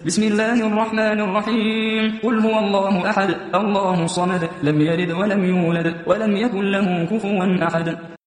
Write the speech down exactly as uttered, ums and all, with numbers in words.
بسم الله الرحمن الرحيم قل هو الله أحد الله الصمد لم يلد ولم يولد ولم يكن له كفوا أحد